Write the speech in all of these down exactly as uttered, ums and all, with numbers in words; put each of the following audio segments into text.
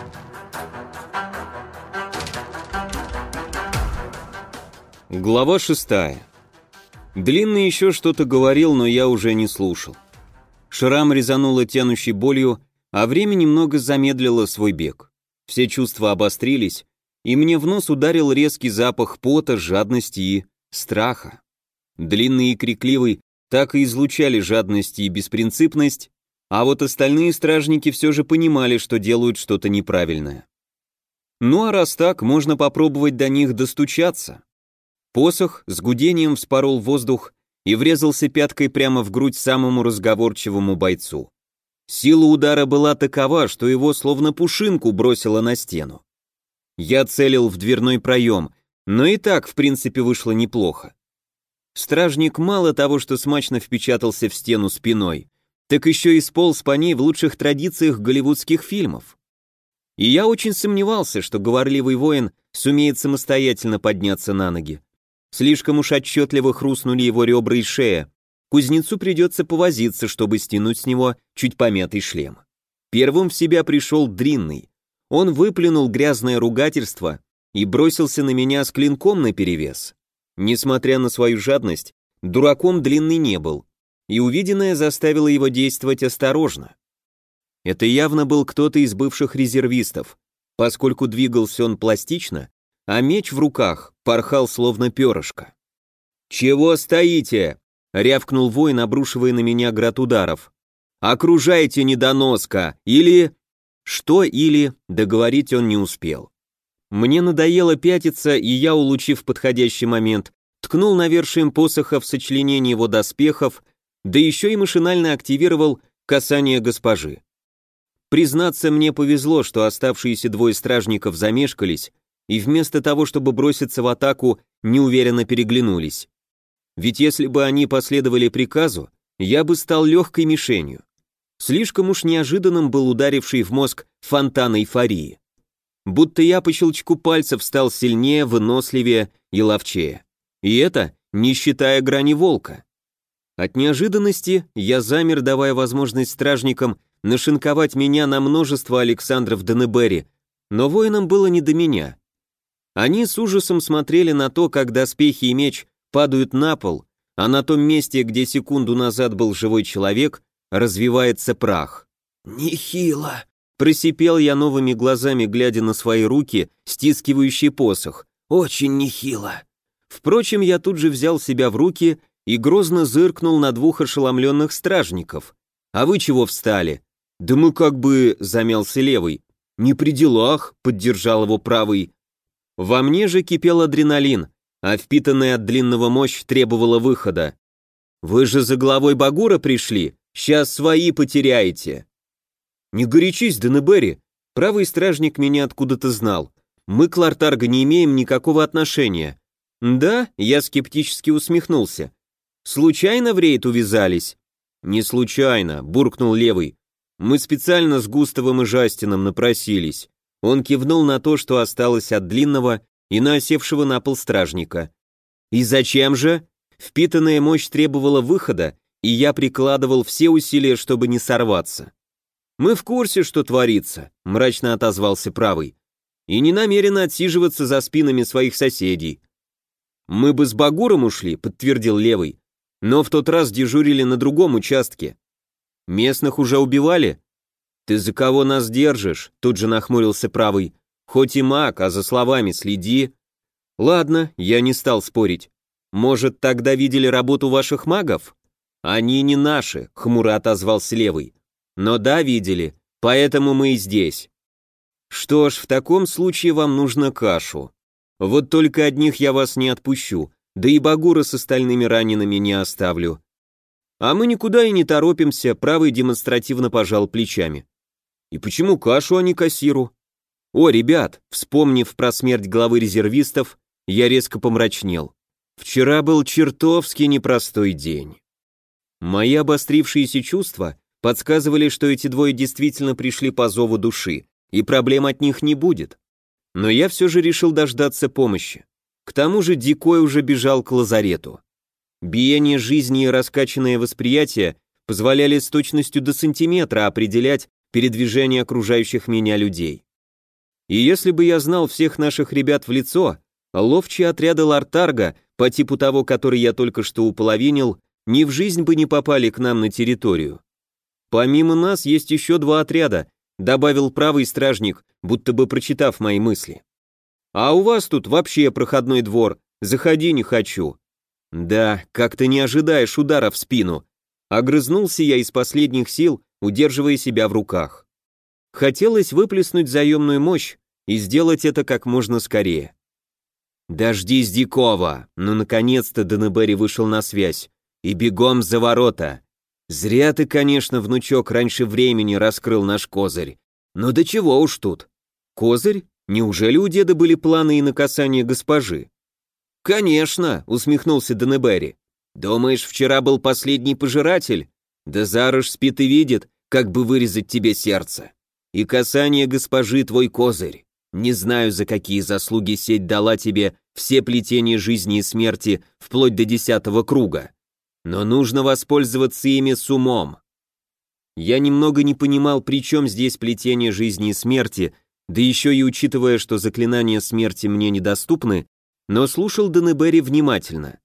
Глава шестая. Длинный еще что-то говорил, но я уже не слушал. Шрам резануло тянущей болью, а время немного замедлило свой бег. Все чувства обострились, и мне в нос ударил резкий запах пота, жадности и страха. Длинный и крикливый так и излучали жадность и беспринципность, а вот остальные стражники все же понимали, что делают что-то неправильное. Ну а раз так, можно попробовать до них достучаться. Посох с гудением вспорол воздух и врезался пяткой прямо в грудь самому разговорчивому бойцу. Сила удара была такова, что его словно пушинку бросило на стену. Я целил в дверной проем, но и так, в принципе, вышло неплохо. Стражник мало того, что смачно впечатался в стену спиной, так еще и сполз по ней в лучших традициях голливудских фильмов. И я очень сомневался, что говорливый воин сумеет самостоятельно подняться на ноги. Слишком уж отчетливо хрустнули его ребра и шея. Кузнецу придется повозиться, чтобы стянуть с него чуть помятый шлем. Первым в себя пришел Длинный. Он выплюнул грязное ругательство и бросился на меня с клинком наперевес. Несмотря на свою жадность, дураком Длинный не был, и увиденное заставило его действовать осторожно. Это явно был кто-то из бывших резервистов, поскольку двигался он пластично, а меч в руках порхал словно перышко. «Чего стоите?» — рявкнул воин, обрушивая на меня град ударов. «Окружайте, недоноска! Или...» Что «или» договорить он не успел. Мне надоело пятиться, и я, улучив подходящий момент, ткнул навершием посоха в сочленение его доспехов, да еще и машинально активировал касание госпожи. Признаться, мне повезло, что оставшиеся двое стражников замешкались, и вместо того, чтобы броситься в атаку, неуверенно переглянулись. Ведь если бы они последовали приказу, я бы стал легкой мишенью. Слишком уж неожиданным был ударивший в мозг фонтан эйфории. Будто я по щелчку пальцев стал сильнее, выносливее и ловчее. И это не считая грани волка. От неожиданности я замер, давая возможность стражникам нашинковать меня на множество Александров Денебери, но воинам было не до меня. Они с ужасом смотрели на то, как доспехи и меч падают на пол, а на том месте, где секунду назад был живой человек, развивается прах. «Нехило!» — просипел я новыми глазами, глядя на свои руки, стискивающие посох. «Очень нехило!» Впрочем, я тут же взял себя в руки и грозно зыркнул на двух ошеломленных стражников. «А вы чего встали?» «Да мы как бы...» — замялся левый. «Не при делах», — поддержал его правый. Во мне же кипел адреналин, а впитанная от длинного мощь требовала выхода. «Вы же за главой Багура пришли? Сейчас свои потеряете». «Не горячись, Денебери, правый стражник меня откуда-то знал. Мы к Лартарго не имеем никакого отношения». «Да?» — я скептически усмехнулся. «Случайно в рейд увязались?» «Не случайно», — буркнул левый. «Мы специально с Густавом и Жастином напросились». Он кивнул на то, что осталось от Длинного и на осевшего на пол стражника. «И зачем же?» Впитанная мощь требовала выхода, и я прикладывал все усилия, чтобы не сорваться. «Мы в курсе, что творится», — мрачно отозвался правый, «и не намерен отсиживаться за спинами своих соседей». «Мы бы с Багуром ушли», — подтвердил левый, «но в тот раз дежурили на другом участке». «Местных уже убивали?» «Ты за кого нас держишь?» — тут же нахмурился правый. «Хоть и маг, а за словами следи». «Ладно, я не стал спорить. Может, тогда видели работу ваших магов?» «Они не наши», — хмуро отозвался левый. «Но да, видели, поэтому мы и здесь». «Что ж, в таком случае вам нужно кашу. Вот только одних я вас не отпущу, да и Багура с остальными ранеными не оставлю». «А мы никуда и не торопимся», — правый демонстративно пожал плечами. «И почему кашу, а не кассиру?» «О, ребят», вспомнив про смерть главы резервистов, я резко помрачнел. Вчера был чертовски непростой день. Мои обострившиеся чувства подсказывали, что эти двое действительно пришли по зову души, и проблем от них не будет. Но я все же решил дождаться помощи. К тому же Дикой уже бежал к лазарету. Биение жизни и раскачанное восприятие позволяли с точностью до сантиметра определять передвижение окружающих меня людей. И если бы я знал всех наших ребят в лицо, ловчие отряда Лартарга, по типу того, который я только что уполовинил, ни в жизнь бы не попали к нам на территорию. Помимо нас есть еще два отряда, добавил правый стражник, будто бы прочитав мои мысли. А у вас тут вообще проходной двор, заходи не хочу. Да, как ты не ожидаешь удара в спину. Огрызнулся я из последних сил, удерживая себя в руках. Хотелось выплеснуть заемную мощь и сделать это как можно скорее. «Дождись Дикова!» Ну, наконец-то Денебери вышел на связь. «И бегом за ворота!» «Зря ты, конечно, внучок, раньше времени раскрыл наш козырь. Но до чего уж тут?» «Козырь? Неужели у деда были планы и на касание госпожи?» «Конечно!» — усмехнулся Денебери. «Думаешь, вчера был последний пожиратель? Да Зарыш спит и видит, как бы вырезать тебе сердце. И касание госпожи твой козырь. Не знаю, за какие заслуги сеть дала тебе все плетения жизни и смерти вплоть до десятого круга. Но нужно воспользоваться ими с умом». Я немного не понимал, при чем здесь плетение жизни и смерти, да еще и учитывая, что заклинания смерти мне недоступны, но слушал Денебери внимательно.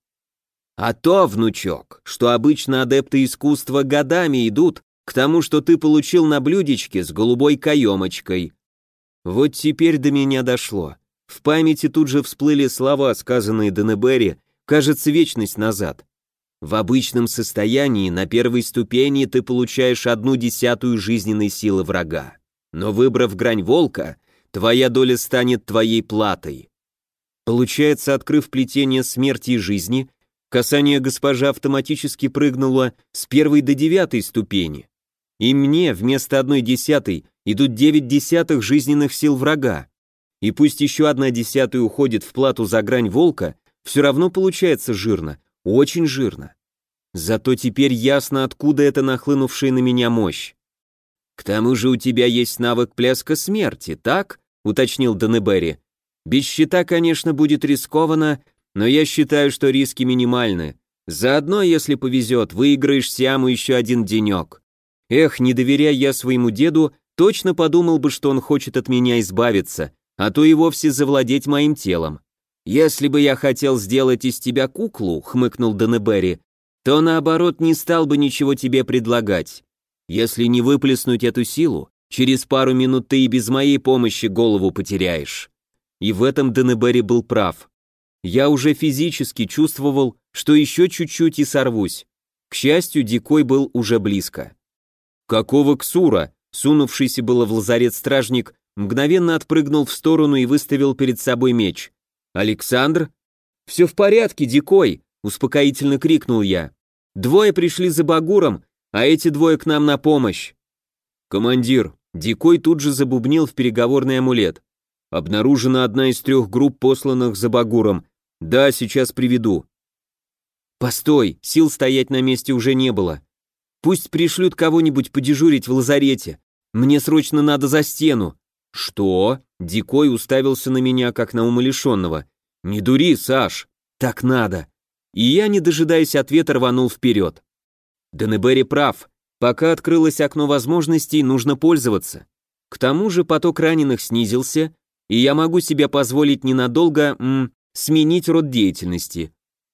«А то, внучок, что обычно адепты искусства годами идут к тому, что ты получил на блюдечке с голубой каемочкой». Вот теперь до меня дошло. В памяти тут же всплыли слова, сказанные Денебери, кажется, вечность назад. В обычном состоянии на первой ступени ты получаешь одну десятую жизненной силы врага. Но выбрав грань волка, твоя доля станет твоей платой. Получается, открыв плетение смерти и жизни, касание госпожа автоматически прыгнуло с первой до девятой ступени. И мне вместо одной десятой идут девять десятых жизненных сил врага. И пусть еще одна десятая уходит в плату за грань волка, все равно получается жирно, очень жирно. Зато теперь ясно, откуда эта нахлынувшая на меня мощь. «К тому же у тебя есть навык пляска смерти, так?» — уточнил Денебери. «Без щита, конечно, будет рискованно, но я считаю, что риски минимальны. Заодно, если повезет, выиграешь Сиаму еще один денек. Эх, не доверяя я своему деду, точно подумал бы, что он хочет от меня избавиться, а то и вовсе завладеть моим телом. Если бы я хотел сделать из тебя куклу», — хмыкнул Денебери, «то наоборот не стал бы ничего тебе предлагать. Если не выплеснуть эту силу, через пару минут ты и без моей помощи голову потеряешь». И в этом Денебери был прав. Я уже физически чувствовал, что еще чуть-чуть и сорвусь. К счастью, Дикой был уже близко. «Какого ксура?» Сунувшийся было в лазарет стражник мгновенно отпрыгнул в сторону и выставил перед собой меч. «Александр?» «Все в порядке, Дикой!» — успокоительно крикнул я. «Двое пришли за Багуром, а эти двое к нам на помощь». «Командир!» — Дикой тут же забубнил в переговорный амулет. «Обнаружена одна из трех групп, посланных за Багуром. Да, сейчас приведу». «Постой!» — сил стоять на месте уже не было. «Пусть пришлют кого-нибудь подежурить в лазарете. Мне срочно надо за стену». «Что?» — Дикой уставился на меня, как на умалишенного. «Не дури, Саш!» «Так надо!» И я, не дожидаясь ответа, рванул вперед. Денебери прав. Пока открылось окно возможностей, нужно пользоваться. К тому же поток раненых снизился, и я могу себе позволить ненадолго м, сменить род деятельности.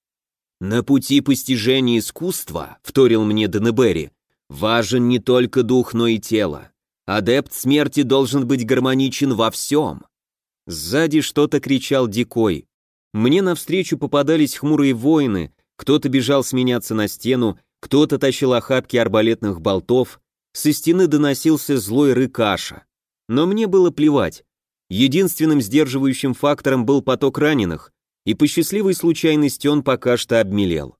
«На пути постижения искусства», — вторил мне Денебери, «важен не только дух, но и тело. Адепт смерти должен быть гармоничен во всем». Сзади что-то кричал Дикой. Мне навстречу попадались хмурые воины, кто-то бежал сменяться на стену, кто-то тащил охапки арбалетных болтов, со стены доносился злой рык Аша. Но мне было плевать. Единственным сдерживающим фактором был поток раненых, и по счастливой случайности он пока что обмелел.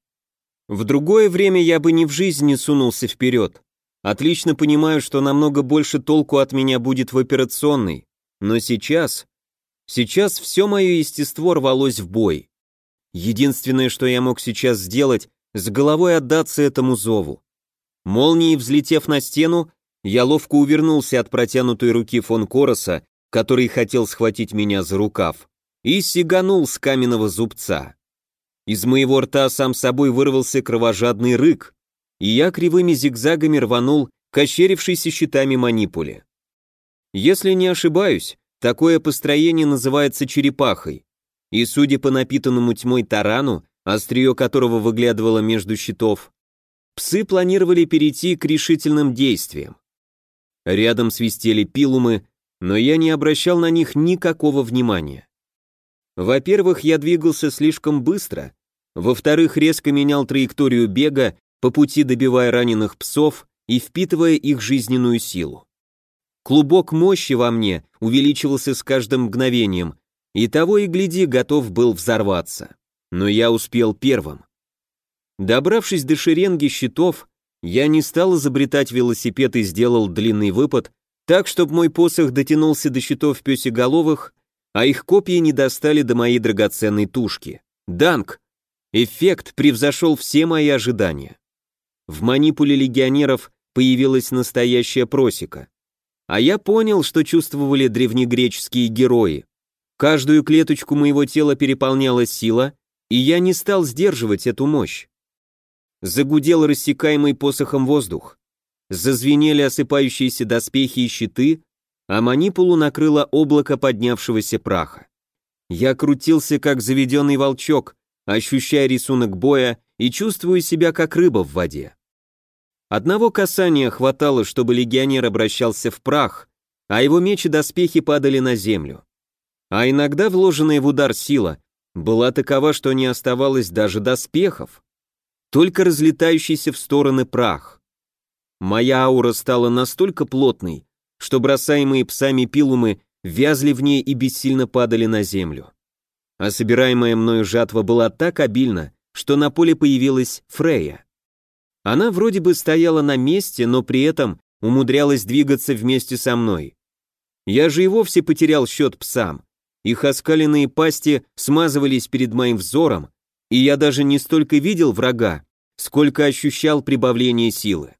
В другое время я бы ни в жизнь не сунулся вперед. Отлично понимаю, что намного больше толку от меня будет в операционной, но сейчас... Сейчас все мое естество рвалось в бой. Единственное, что я мог сейчас сделать, с головой отдаться этому зову. Молнией взлетев на стену, я ловко увернулся от протянутой руки фон Короса, который хотел схватить меня за рукав, и сиганул с каменного зубца. Из моего рта сам собой вырвался кровожадный рык, и я кривыми зигзагами рванул к ощерившейся щитами манипуле. Если не ошибаюсь, Такое построение называется черепахой. И судя по напитанному тьмой тарану, острие которого выглядывало между щитов, псы планировали перейти к решительным действиям. Рядом свистели пилумы, но я не обращал на них никакого внимания. Во-первых, я двигался слишком быстро, во-вторых, резко менял траекторию бега, по пути добивая раненых псов и впитывая их жизненную силу. Клубок мощи во мне увеличивался с каждым мгновением, и того и гляди, готов был взорваться. Но я успел первым. Добравшись до шеренги щитов, я не стал изобретать велосипед и сделал длинный выпад, так, чтобы мой посох дотянулся до щитов пёсеголовых, а их копья не достали до моей драгоценной тушки. Данк! Эффект превзошел все мои ожидания. В манипуле легионеров появилась настоящая просека. А я понял, что чувствовали древнегреческие герои. Каждую клеточку моего тела переполняла сила, и я не стал сдерживать эту мощь. Загудел рассекаемый посохом воздух. Зазвенели осыпающиеся доспехи и щиты, а манипулу накрыло облако поднявшегося праха. Я крутился, как заведенный волчок, ощущая рисунок боя и чувствуя себя, как рыба в воде. Одного касания хватало, чтобы легионер обращался в прах, а его меч и доспехи падали на землю. А иногда вложенная в удар сила была такова, что не оставалось даже доспехов, только разлетающийся в стороны прах. Моя аура стала настолько плотной, что бросаемые псами пилумы вязли в ней и бессильно падали на землю. А собираемая мною жатва была так обильна, что на поле появилась Фрейя. Она вроде бы стояла на месте, но при этом умудрялась двигаться вместе со мной. Я же и вовсе потерял счет псам. Их оскаленные пасти смазывались перед моим взором, и я даже не столько видел врага, сколько ощущал прибавление силы.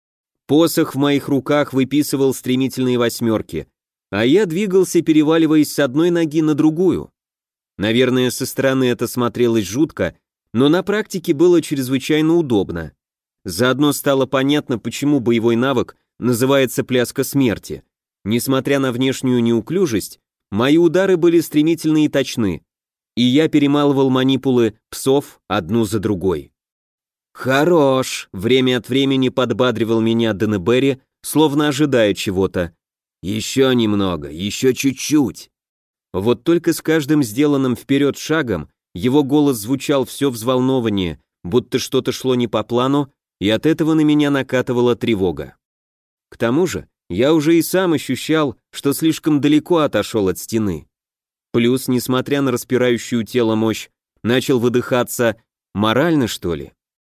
Посох в моих руках выписывал стремительные восьмерки, а я двигался, переваливаясь с одной ноги на другую. Наверное, со стороны это смотрелось жутко, но на практике было чрезвычайно удобно. Заодно стало понятно, почему боевой навык называется «пляска смерти». Несмотря на внешнюю неуклюжесть, мои удары были стремительны и точны, и я перемалывал манипулы псов одну за другой. «Хорош!» — время от времени подбадривал меня Денебери, словно ожидая чего-то. «Еще немного, еще чуть-чуть!» Вот только с каждым сделанным вперед шагом его голос звучал все взволнованнее, будто что-то шло не по плану, и от этого на меня накатывала тревога. К тому же, я уже и сам ощущал, что слишком далеко отошел от стены. Плюс, несмотря на распирающую тело мощь, начал выдыхаться морально, что ли.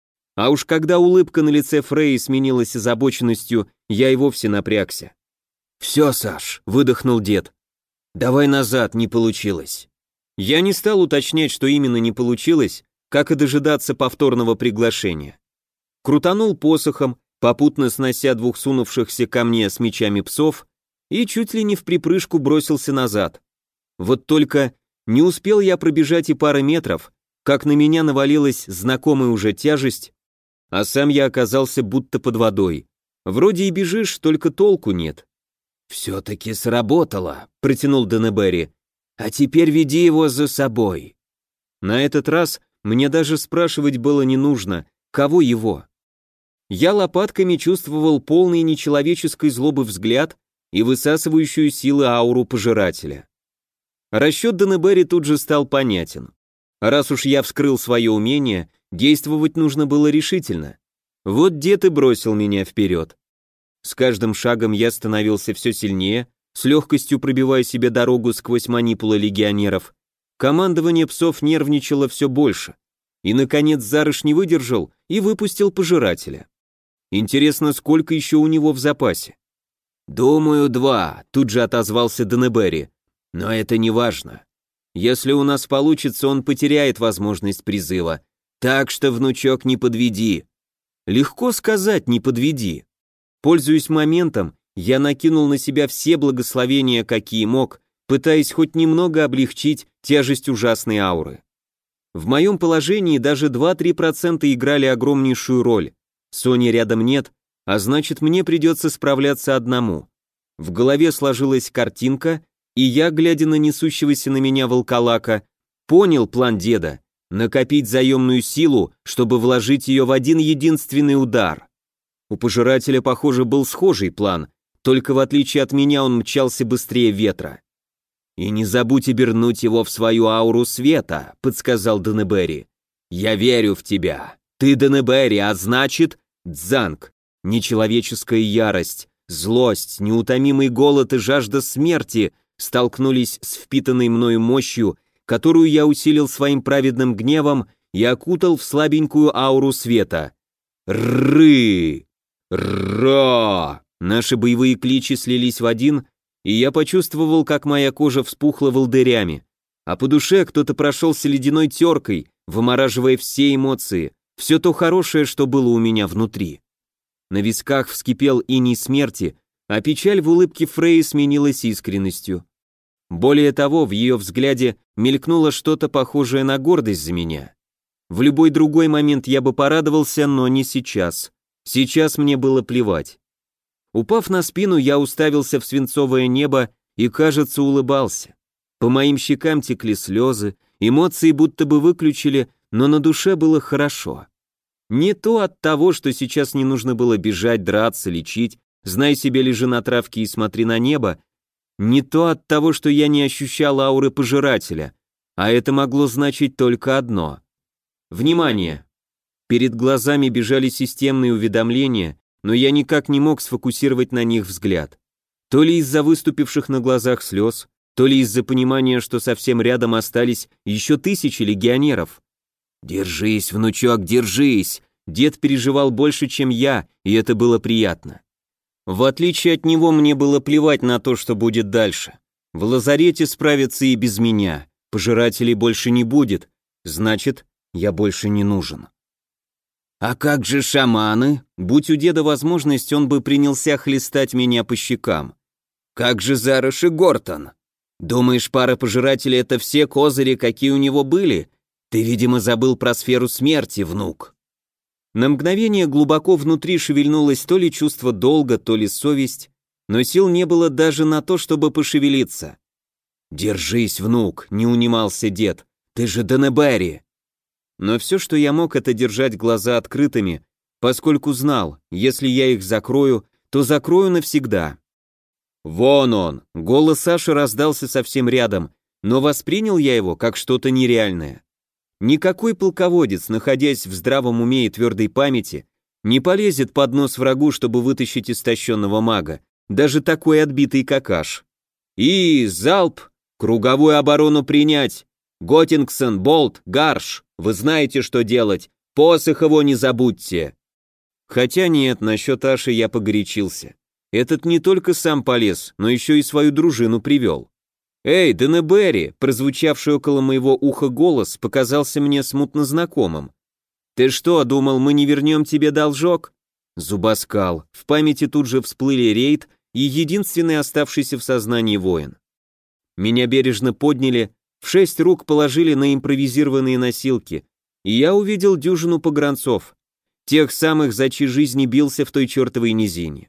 А уж когда улыбка на лице Фреи сменилась озабоченностью, я и вовсе напрягся. «Все, Саш», — выдохнул дед. «Давай назад, не получилось». Я не стал уточнять, что именно не получилось, как и дожидаться повторного приглашения. Крутанул посохом, попутно снося двух сунувшихся ко мне с мечами псов, и чуть ли не в припрыжку бросился назад. Вот только не успел я пробежать и пары метров, как на меня навалилась знакомая уже тяжесть, а сам я оказался будто под водой. Вроде и бежишь, только толку нет. «Все-таки сработало», — протянул Денебери. «А теперь веди его за собой». На этот раз мне даже спрашивать было не нужно, кого его. Я лопатками чувствовал полный нечеловеческой злобы взгляд и высасывающую силы ауру пожирателя. Расчет Денебери тут же стал понятен. Раз уж я вскрыл свое умение, действовать нужно было решительно. Вот дед и бросил меня вперед. С каждым шагом я становился все сильнее, с легкостью пробивая себе дорогу сквозь манипулы легионеров. Командование псов нервничало все больше. И, наконец, Зарыш не выдержал и выпустил пожирателя. Интересно, сколько еще у него в запасе? «Думаю, два», — тут же отозвался Денебери. «Но это не важно. Если у нас получится, он потеряет возможность призыва. Так что, внучок, не подведи». Легко сказать, не подведи. Пользуясь моментом, я накинул на себя все благословения, какие мог, пытаясь хоть немного облегчить тяжесть ужасной ауры. В моем положении даже два-три процента играли огромнейшую роль. Сони рядом нет, а значит, мне придется справляться одному. В голове сложилась картинка, И я, глядя на несущегося на меня волколака, понял план деда — накопить заемную силу, чтобы вложить ее в один единственный удар. У пожирателя, похоже, был схожий план, только в отличие от меня он мчался быстрее ветра. «И не забудь обернуть его в свою ауру света», — подсказал Денебери. «Я верю в тебя. Ты Денебери, а значит, Дзанг. Нечеловеческая ярость, злость, неутомимый голод и жажда смерти столкнулись с впитанной мною мощью, которую я усилил своим праведным гневом и окутал в слабенькую ауру света. Ры! Ра! Наши боевые кличи слились в один, и я почувствовал, как моя кожа вспухла волдырями, а по душе кто-то прошелся ледяной теркой, вымораживая все эмоции, все то хорошее, что было у меня внутри. На висках вскипел иней смерти, а печаль в улыбке Фреи сменилась искренностью. Более того, в ее взгляде мелькнуло что-то похожее на гордость за меня. В любой другой момент я бы порадовался, но не сейчас. Сейчас мне было плевать. Упав на спину, я уставился в свинцовое небо и, кажется, улыбался. По моим щекам текли слезы, эмоции будто бы выключили, но на душе было хорошо. Не то от того, что сейчас не нужно было бежать, драться, лечить, знай себе, лежи на травке и смотри на небо, не то от того, что я не ощущал ауры пожирателя, а это могло значить только одно. Внимание! Перед глазами бежали системные уведомления, но я никак не мог сфокусировать на них взгляд. То ли из-за выступивших на глазах слез, то ли из-за понимания, что совсем рядом остались еще тысячи легионеров. «Держись, внучок, держись!» Дед переживал больше, чем я, и это было приятно. В отличие от него, мне было плевать на то, что будет дальше. В лазарете справятся и без меня, пожирателей больше не будет, значит, я больше не нужен. А как же шаманы? Будь у деда возможность, он бы принялся хлестать меня по щекам. Как же Зарыш и Гортон? Думаешь, пара пожирателей — это все козыри, какие у него были? Ты, видимо, забыл про сферу смерти, внук. На мгновение глубоко внутри шевельнулось то ли чувство долга, то ли совесть, но сил не было даже на то, чтобы пошевелиться. «Держись, внук», — не унимался дед, — «ты же Денебери». Но все, что я мог, это держать глаза открытыми, поскольку знал, если я их закрою, то закрою навсегда. «Вон он!» — голос Саши раздался совсем рядом, но воспринял я его как что-то нереальное. Никакой полководец, находясь в здравом уме и твердой памяти, не полезет под нос врагу, чтобы вытащить истощенного мага, даже такой отбитый какаш. И залп! Круговую оборону принять! Готингсон, Болт, Гарш! Вы знаете, что делать! Посох его не забудьте! Хотя нет, насчет Аши я погорячился. Этот не только сам полез, но еще и свою дружину привел. «Эй, Денебери!» — прозвучавший около моего уха голос показался мне смутно знакомым. «Ты что, думал, мы не вернем тебе должок?» Зубоскал. В памяти тут же всплыли рейд и единственный оставшийся в сознании воин. Меня бережно подняли, в шесть рук положили на импровизированные носилки, и я увидел дюжину погранцов, тех самых, за чьи жизни бился в той чертовой низине.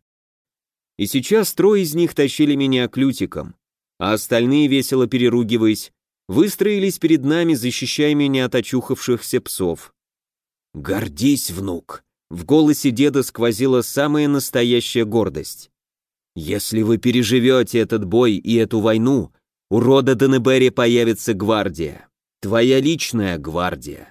И сейчас трое из них тащили меня клютиком, а остальные, весело переругиваясь, выстроились перед нами, защищая меня от очухавшихся псов. «Гордись, внук!» В голосе деда сквозила самая настоящая гордость. «Если вы переживете этот бой и эту войну, у рода Денебери появится гвардия. Твоя личная гвардия».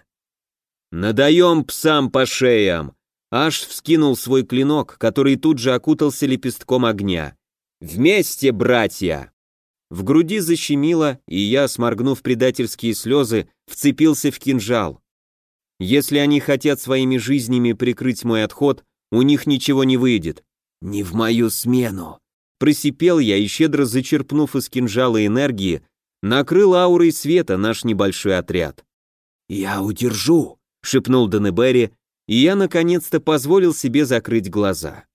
«Надаем псам по шеям!» Аш вскинул свой клинок, который тут же окутался лепестком огня. «Вместе, братья!» В груди защемило, и я, сморгнув предательские слезы, вцепился в кинжал. Если они хотят своими жизнями прикрыть мой отход, у них ничего не выйдет. «Не в мою смену!» Просипел я и, щедро зачерпнув из кинжала энергии, накрыл аурой света наш небольшой отряд. «Я удержу!» — шепнул Денебери, и я наконец-то позволил себе закрыть глаза.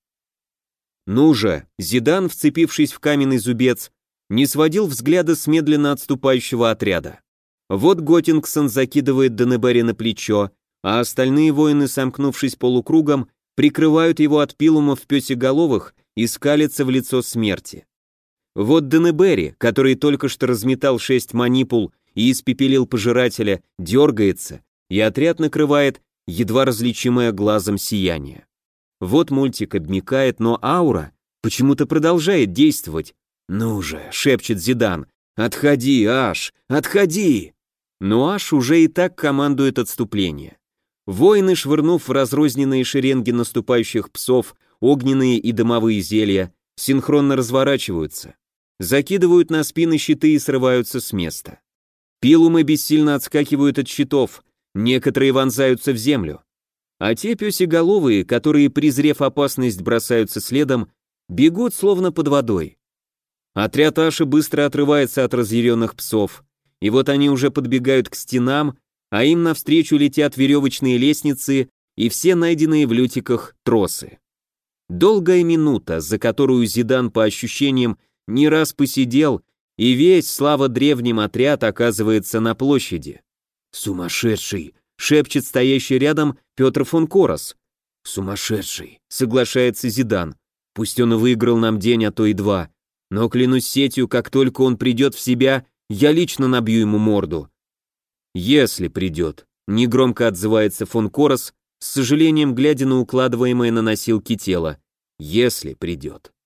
Ну же, Зидан, вцепившись в каменный зубец, не сводил взгляда с медленно отступающего отряда. Вот Готингсон закидывает Денебери на плечо, а остальные воины, сомкнувшись полукругом, прикрывают его от пилумов пёсеголовых и скалятся в лицо смерти. Вот Денебери, который только что разметал шесть манипул и испепелил пожирателя, дергается, и отряд накрывает едва различимое глазом сияние. Вот мультик обмякает, но аура почему-то продолжает действовать. «Ну же», — шепчет Зидан, — «отходи, Аш, отходи!» Но Аш уже и так командует отступление. Воины, швырнув в разрозненные шеренги наступающих псов огненные и дымовые зелья, синхронно разворачиваются, закидывают на спины щиты и срываются с места. Пилумы бессильно отскакивают от щитов, некоторые вонзаются в землю. А те пёсеголовые, которые, презрев опасность, бросаются следом, бегут словно под водой. Отряд Аши быстро отрывается от разъяренных псов, и вот они уже подбегают к стенам, а им навстречу летят веревочные лестницы и все найденные в лютиках тросы. Долгая минута, за которую Зидан, по ощущениям, не раз посидел, и весь, слава древним, отряд оказывается на площади. «Сумасшедший!» — шепчет стоящий рядом Петр фон Корос. «Сумасшедший!» — соглашается Зидан. «Пусть он и выиграл нам день, а то и два. Но, клянусь сетью, как только он придет в себя, я лично набью ему морду». «Если придет», — негромко отзывается фон Корос, с сожалением глядя на укладываемое на носилки тело. «Если придет».